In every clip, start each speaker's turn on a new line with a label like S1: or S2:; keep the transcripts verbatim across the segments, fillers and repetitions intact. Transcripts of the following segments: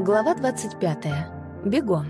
S1: Глава двадцать пятая. Бегом.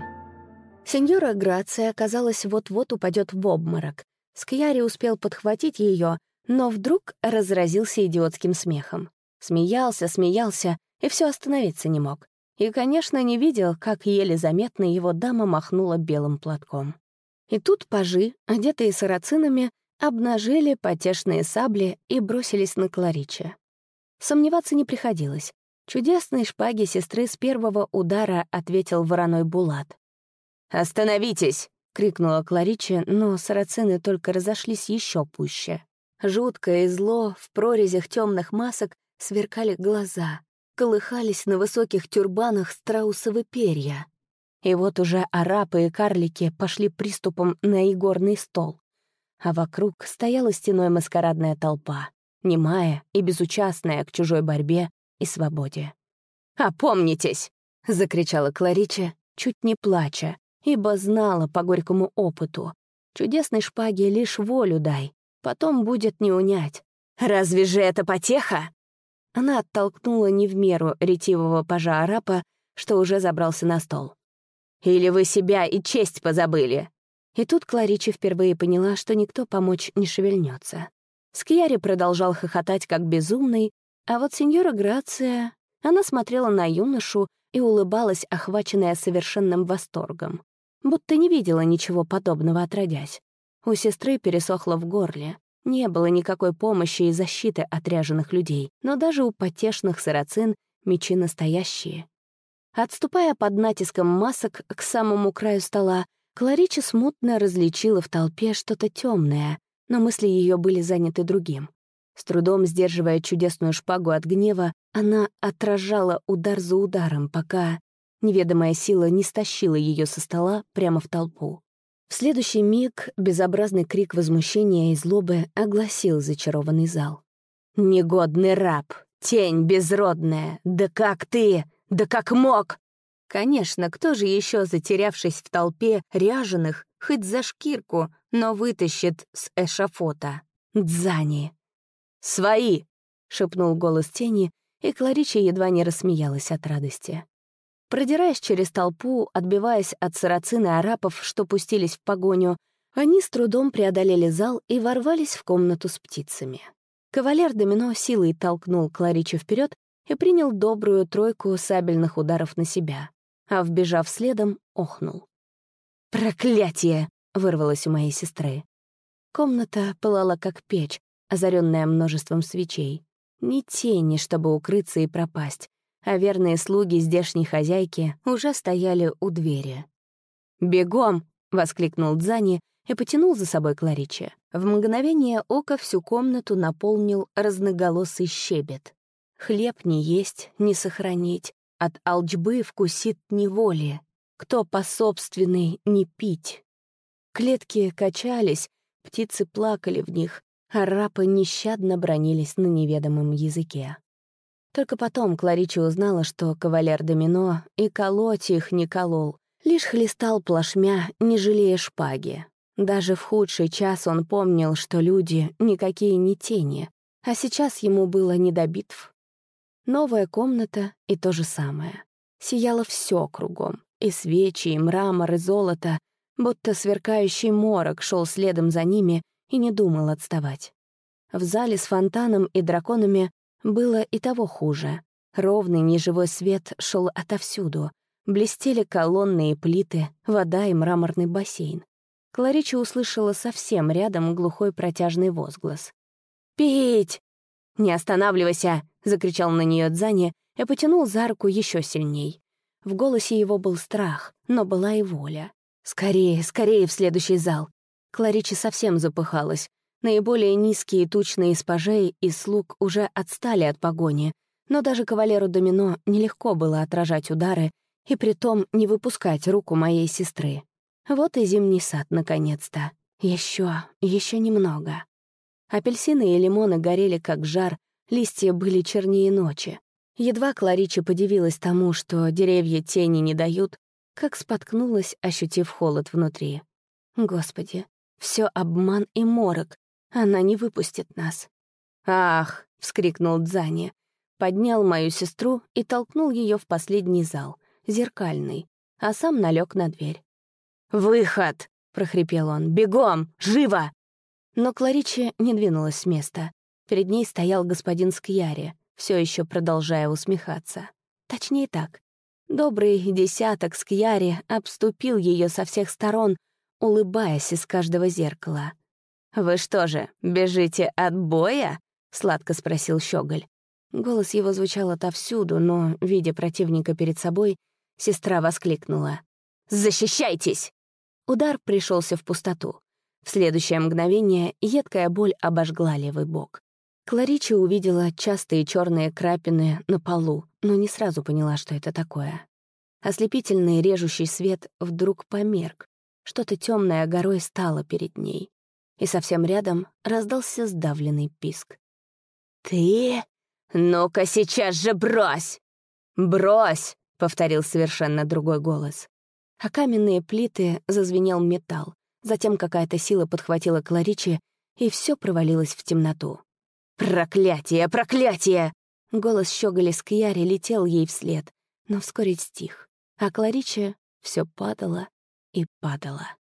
S1: Сеньора Грация, казалось, вот-вот упадет в обморок. Скьяри успел подхватить ее, но вдруг разразился идиотским смехом. Смеялся, смеялся и все остановиться не мог. И, конечно, не видел, как еле заметно его дама махнула белым платком. И тут пажи, одетые сарацинами, обнажили потешные сабли и бросились на Клариче. Сомневаться не приходилось. Чудесной шпаге сестры с первого удара ответил вороной Булат. «Остановитесь!» — крикнула Клариче, но сарацины только разошлись еще пуще. Жуткое и зло в прорезях темных масок сверкали глаза, колыхались на высоких тюрбанах страусовы перья. И вот уже арапы и карлики пошли приступом на игорный стол, а вокруг стояла стеной маскарадная толпа, немая и безучастная к чужой борьбе и свободе. «Опомнитесь!» — закричала Клариче, чуть не плача, ибо знала по горькому опыту. Чудесной шпаге лишь волю дай, потом будет не унять. «Разве же это потеха?» Она оттолкнула не в меру ретивого пажа арапа, что уже забрался на стол. «Или вы себя и честь позабыли?» И тут Клариче впервые поняла, что никто помочь не шевельнется. Скьяри продолжал хохотать как безумный, а вот сеньора Грация, она смотрела на юношу и улыбалась, охваченная совершенным восторгом, будто не видела ничего подобного отродясь. У сестры пересохло в горле, не было никакой помощи и защиты от ряженых людей, но даже у потешных сарацин мечи настоящие. Отступая под натиском масок к самому краю стола, Клариче смутно различила в толпе что-то темное, но мысли ее были заняты другим. С трудом сдерживая чудесную шпагу от гнева, она отражала удар за ударом, пока неведомая сила не стащила ее со стола прямо в толпу. В следующий миг безобразный крик возмущения и злобы огласил зачарованный зал. «Негодный раб! Тень безродная! Да как ты! Да как мог!» Конечно, кто же еще, затерявшись в толпе ряженых, хоть за шкирку, но вытащит с эшафота? Дзани! «Свои!» — шепнул голос тени, и Клариче едва не рассмеялась от радости. Продираясь через толпу, отбиваясь от сарацин и арапов, что пустились в погоню, они с трудом преодолели зал и ворвались в комнату с птицами. Кавалер Домино силой толкнул Клариче вперед и принял добрую тройку сабельных ударов на себя, а, вбежав следом, охнул. «Проклятие!» — вырвалось у моей сестры. Комната пылала как печь, озаренная множеством свечей. Ни тени, чтобы укрыться и пропасть, а верные слуги здешней хозяйки уже стояли у двери. «Бегом!» — воскликнул Дзани и потянул за собой Клариче. В мгновение ока всю комнату наполнил разноголосый щебет. Хлеб не есть, не сохранить, от алчбы вкусит неволи, кто по собственной не пить. Клетки качались, птицы плакали в них, арапы нещадно бранились на неведомом языке. Только потом Клариче узнала, что кавалер Домино и колоть их не колол, лишь хлестал плашмя, не жалея шпаги. Даже в худший час он помнил, что люди никакие не тени, а сейчас ему было не до битв. Новая комната и то же самое. Сияло все кругом, и свечи, и мрамор, и золото, будто сверкающий морок шел следом за ними и не думал отставать. В зале с фонтаном и драконами было и того хуже. Ровный неживой свет шел отовсюду. Блестели колонны и плиты, вода и мраморный бассейн. Клариче услышала совсем рядом глухой протяжный возглас. «Пить!» «Не останавливайся!» — закричал на нее Дзани и потянул за руку еще сильней. В голосе его был страх, но была и воля. «Скорее, скорее в следующий зал!» Клариче совсем запыхалась. Наиболее низкие и тучные из пажей и слуг уже отстали от погони, но даже кавалеру Домино нелегко было отражать удары и притом не выпускать руку моей сестры. Вот и зимний сад, наконец-то. Еще, еще немного. Апельсины и лимоны горели как жар, листья были чернее ночи. Едва Клариче подивилась тому, что деревья тени не дают, как споткнулась, ощутив холод внутри. Господи, все обман и морок. Она не выпустит нас. «Ах!» — вскрикнул Дзани. Поднял мою сестру и толкнул ее в последний зал, зеркальный, а сам налег на дверь. «Выход!» — прохрипел он. «Бегом! Живо!» Но Кларичи не двинулась с места. Перед ней стоял господин Скьяри, все еще продолжая усмехаться. Точнее так. Добрый десяток Скьяри обступил ее со всех сторон, улыбаясь из каждого зеркала. «Вы что же, бежите от боя?» — сладко спросил Щеголь. Голос его звучал отовсюду, но, видя противника перед собой, сестра воскликнула. «Защищайтесь!» Удар пришелся в пустоту. В следующее мгновение едкая боль обожгла левый бок. Кларичи увидела частые черные крапины на полу, но не сразу поняла, что это такое. Ослепительный режущий свет вдруг померк. Что-то темное горой стало перед ней. И совсем рядом раздался сдавленный писк. «Ты? Ну-ка сейчас же брось!» «Брось!» — повторил совершенно другой голос. А каменные плиты зазвенел металл. Затем какая-то сила подхватила Кларичи, и все провалилось в темноту. «Проклятие! Проклятие!» Голос Щеголя Скьяри летел ей вслед, но вскоре стих, а Кларичи все падала и падала.